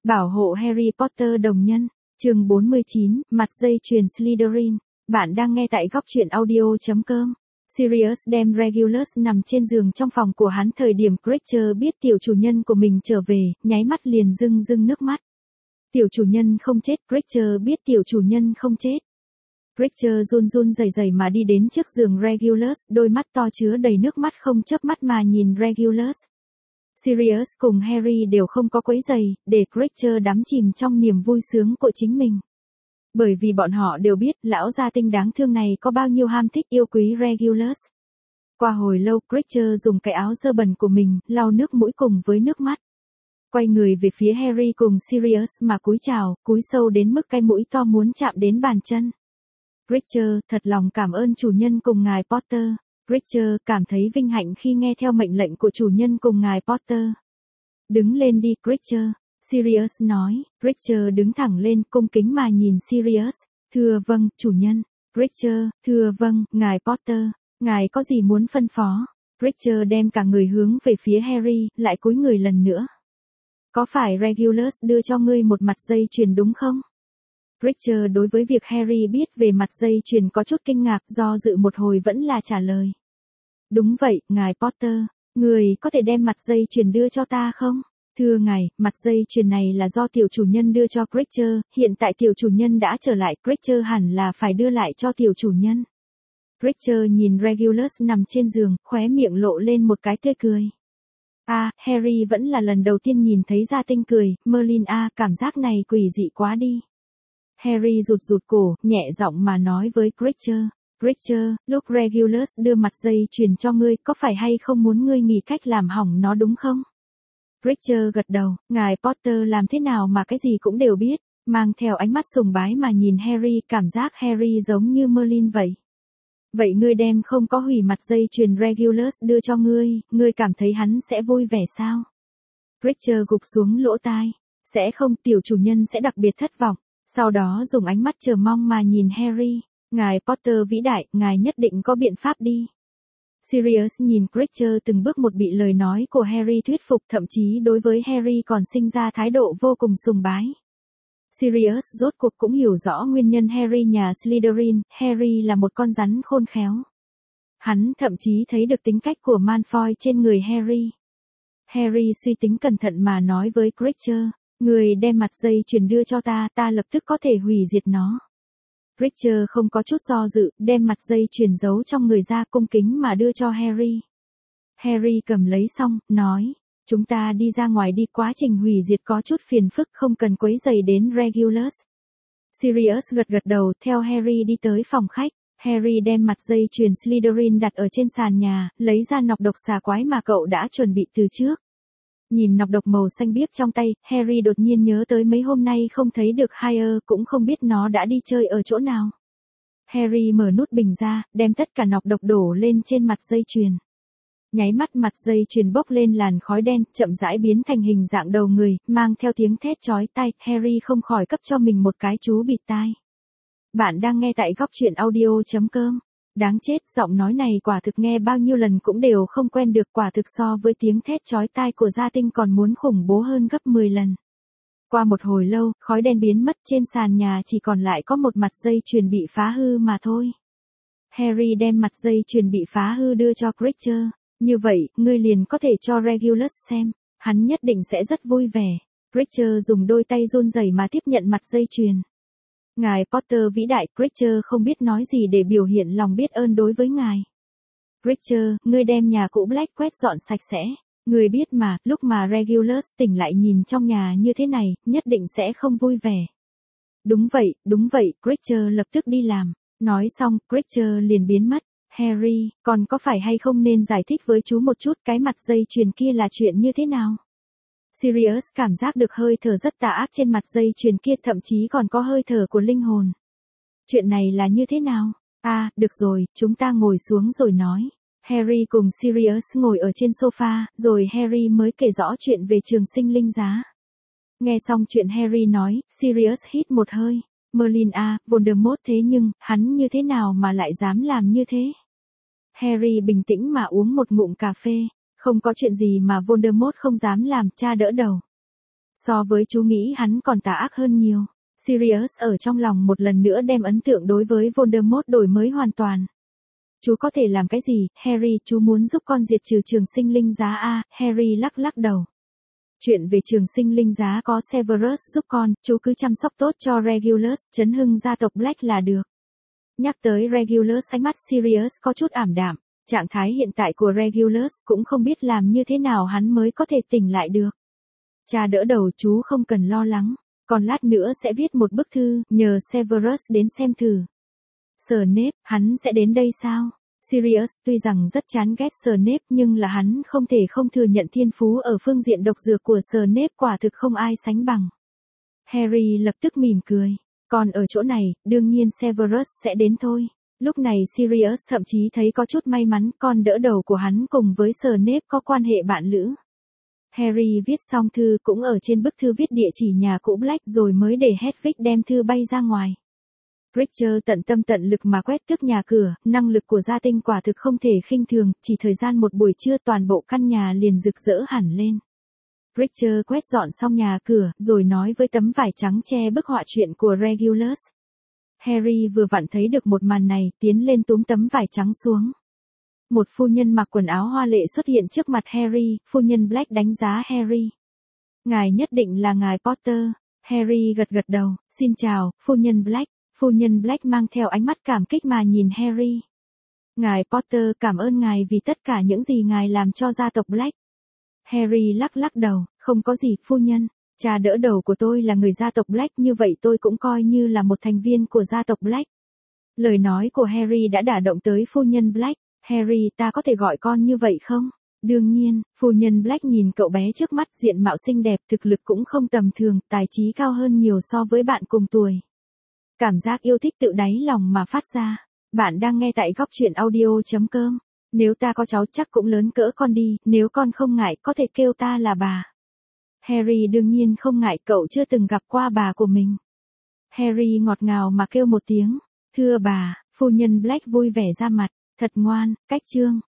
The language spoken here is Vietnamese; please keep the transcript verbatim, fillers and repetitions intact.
Bảo hộ Harry Potter đồng nhân. Chương bốn mươi chín, mặt dây chuyền Slytherin. Bạn đang nghe tại góc truyện audio chấm com. Sirius đem Regulus nằm trên giường trong phòng của hắn thời điểm Creature biết tiểu chủ nhân của mình trở về, nháy mắt liền rưng rưng nước mắt. Tiểu chủ nhân không chết, Creature biết tiểu chủ nhân không chết. Creature run run rẩy rẩy mà đi đến trước giường Regulus, đôi mắt to chứa đầy nước mắt không chớp mắt mà nhìn Regulus. Sirius cùng Harry đều không có quấy giày, để Creature đắm chìm trong niềm vui sướng của chính mình. Bởi vì bọn họ đều biết lão gia tinh đáng thương này có bao nhiêu ham thích yêu quý Regulus. Qua hồi lâu, Creature dùng cái áo dơ bẩn của mình, lau nước mũi cùng với nước mắt. Quay người về phía Harry cùng Sirius mà cúi chào, cúi sâu đến mức cái mũi to muốn chạm đến bàn chân. Creature, thật lòng cảm ơn chủ nhân cùng ngài Potter. Creature cảm thấy vinh hạnh khi nghe theo mệnh lệnh của chủ nhân cùng ngài Potter. Đứng lên đi Creature, Sirius nói. Creature đứng thẳng lên cung kính mà nhìn Sirius. Thưa vâng, chủ nhân. Creature, thưa vâng, ngài Potter. Ngài có gì muốn phân phó? Creature đem cả người hướng về phía Harry, lại cúi người lần nữa. Có phải Regulus đưa cho ngươi một mặt dây chuyền đúng không? Creature đối với việc Harry biết về mặt dây chuyền có chút kinh ngạc, do dự một hồi vẫn là trả lời. Đúng vậy, ngài Potter, người có thể đem mặt dây chuyền đưa cho ta không? Thưa ngài, mặt dây chuyền này là do tiểu chủ nhân đưa cho Creature, hiện tại tiểu chủ nhân đã trở lại, Creature hẳn là phải đưa lại cho tiểu chủ nhân. Creature nhìn Regulus nằm trên giường, khóe miệng lộ lên một cái tươi cười. À, Harry vẫn là lần đầu tiên nhìn thấy gia tinh cười, Merlin à, cảm giác này quỷ dị quá đi. Harry rụt rụt cổ, nhẹ giọng mà nói với Creature. Creature, lúc Regulus đưa mặt dây chuyền cho ngươi, có phải hay không muốn ngươi nghĩ cách làm hỏng nó đúng không? Creature gật đầu, ngài Potter làm thế nào mà cái gì cũng đều biết, mang theo ánh mắt sùng bái mà nhìn Harry, cảm giác Harry giống như Merlin vậy. Vậy ngươi đem không có hủy mặt dây chuyền Regulus đưa cho ngươi, ngươi cảm thấy hắn sẽ vui vẻ sao? Creature gục xuống lỗ tai. Sẽ không, tiểu chủ nhân sẽ đặc biệt thất vọng. Sau đó dùng ánh mắt chờ mong mà nhìn Harry. Ngài Potter vĩ đại, ngài nhất định có biện pháp đi. Sirius nhìn Creature từng bước một bị lời nói của Harry thuyết phục, thậm chí đối với Harry còn sinh ra thái độ vô cùng sùng bái. Sirius rốt cuộc cũng hiểu rõ nguyên nhân Harry nhà Slytherin, Harry là một con rắn khôn khéo. Hắn thậm chí thấy được tính cách của Malfoy trên người Harry. Harry suy tính cẩn thận mà nói với Creature, người đem mặt dây chuyền đưa cho ta, ta lập tức có thể hủy diệt nó. Creature không có chút do dự, đem mặt dây chuyền giấu trong người ra, cung kính mà đưa cho Harry. Harry cầm lấy xong, nói, chúng ta đi ra ngoài đi, quá trình hủy diệt có chút phiền phức, không cần quấy rầy đến Regulus. Sirius gật gật đầu, theo Harry đi tới phòng khách. Harry đem mặt dây chuyền Slytherin đặt ở trên sàn nhà, lấy ra nọc độc xà quái mà cậu đã chuẩn bị từ trước. Nhìn nọc độc màu xanh biếc trong tay, Harry đột nhiên nhớ tới mấy hôm nay không thấy được Hire, cũng không biết nó đã đi chơi ở chỗ nào. Harry mở nút bình ra, đem tất cả nọc độc đổ lên trên mặt dây chuyền. Nháy mắt mặt dây chuyền bốc lên làn khói đen, chậm rãi biến thành hình dạng đầu người, mang theo tiếng thét chói tai, Harry không khỏi cấp cho mình một cái chú bịt tai. Bạn đang nghe tại góc truyện audio chấm com. Đáng chết, giọng nói này quả thực nghe bao nhiêu lần cũng đều không quen được, quả thực so với tiếng thét chói tai của gia tinh còn muốn khủng bố hơn gấp mười lần. Qua một hồi lâu, khói đen biến mất, trên sàn nhà chỉ còn lại có một mặt dây chuyền bị phá hư mà thôi. Harry đem mặt dây chuyền bị phá hư đưa cho Creature. Như vậy, ngươi liền có thể cho Regulus xem, hắn nhất định sẽ rất vui vẻ. Creature dùng đôi tay run rẩy mà tiếp nhận mặt dây chuyền. Ngài Potter vĩ đại, Creature không biết nói gì để biểu hiện lòng biết ơn đối với ngài. Creature, ngươi đem nhà cũ Black quét dọn sạch sẽ. Ngươi biết mà, lúc mà Regulus tỉnh lại nhìn trong nhà như thế này, nhất định sẽ không vui vẻ. Đúng vậy, đúng vậy, Creature lập tức đi làm. Nói xong, Creature liền biến mất. Harry, còn có phải hay không nên giải thích với chú một chút cái mặt dây chuyền kia là chuyện như thế nào? Sirius cảm giác được hơi thở rất tà ác trên mặt dây chuyền kia, thậm chí còn có hơi thở của linh hồn. Chuyện này là như thế nào? À, được rồi, chúng ta ngồi xuống rồi nói. Harry cùng Sirius ngồi ở trên sofa, rồi Harry mới kể rõ chuyện về trường sinh linh giá. Nghe xong chuyện Harry nói, Sirius hít một hơi. Merlin à, Voldemort thế nhưng, hắn như thế nào mà lại dám làm như thế? Harry bình tĩnh mà uống một ngụm cà phê. Không có chuyện gì mà Voldemort không dám làm, cha đỡ đầu. So với chú nghĩ hắn còn tà ác hơn nhiều. Sirius ở trong lòng một lần nữa đem ấn tượng đối với Voldemort đổi mới hoàn toàn. Chú có thể làm cái gì, Harry, chú muốn giúp con diệt trừ trường sinh linh giá a, Harry lắc lắc đầu. Chuyện về trường sinh linh giá có Severus giúp con, chú cứ chăm sóc tốt cho Regulus, trấn hưng gia tộc Black là được. Nhắc tới Regulus, ánh mắt Sirius có chút ảm đạm, trạng thái hiện tại của Regulus cũng không biết làm như thế nào hắn mới có thể tỉnh lại được. Cha đỡ đầu, chú không cần lo lắng, còn lát nữa sẽ viết một bức thư, nhờ Severus đến xem thử. Snape, hắn sẽ đến đây sao? Sirius tuy rằng rất chán ghét Snape nhưng là hắn không thể không thừa nhận thiên phú ở phương diện độc dược của Snape quả thực không ai sánh bằng. Harry lập tức mỉm cười. Còn ở chỗ này, đương nhiên Severus sẽ đến thôi. Lúc này Sirius thậm chí thấy có chút may mắn con đỡ đầu của hắn cùng với Snape có quan hệ bạn lữ. Harry viết xong thư cũng ở trên bức thư viết địa chỉ nhà cũ Black rồi mới để Hedwig đem thư bay ra ngoài. Richard tận tâm tận lực mà quét tước nhà cửa, năng lực của gia tinh quả thực không thể khinh thường, chỉ thời gian một buổi trưa toàn bộ căn nhà liền rực rỡ hẳn lên. Richard quét dọn xong nhà cửa, rồi nói với tấm vải trắng che bức họa chuyện của Regulus. Harry vừa vặn thấy được một màn này, tiến lên túm tấm vải trắng xuống. Một phu nhân mặc quần áo hoa lệ xuất hiện trước mặt Harry, phu nhân Black đánh giá Harry. Ngài nhất định là ngài Potter. Harry gật gật đầu, xin chào, phu nhân Black. Phu nhân Black mang theo ánh mắt cảm kích mà nhìn Harry. Ngài Potter, cảm ơn ngài vì tất cả những gì ngài làm cho gia tộc Black. Harry lắc lắc đầu, không có gì, phu nhân. Cha đỡ đầu của tôi là người gia tộc Black, như vậy tôi cũng coi như là một thành viên của gia tộc Black. Lời nói của Harry đã đả động tới phu nhân Black. Harry, ta có thể gọi con như vậy không? Đương nhiên, phu nhân Black nhìn cậu bé trước mắt, diện mạo xinh đẹp, thực lực cũng không tầm thường, tài trí cao hơn nhiều so với bạn cùng tuổi. Cảm giác yêu thích tự đáy lòng mà phát ra. Bạn đang nghe tại góc truyện audio chấm com. Nếu ta có cháu chắc cũng lớn cỡ con đi, nếu con không ngại có thể kêu ta là bà. Harry đương nhiên không ngại, cậu chưa từng gặp qua bà của mình. Harry ngọt ngào mà kêu một tiếng, thưa bà, phu nhân Black vui vẻ ra mặt, thật ngoan, cách chương.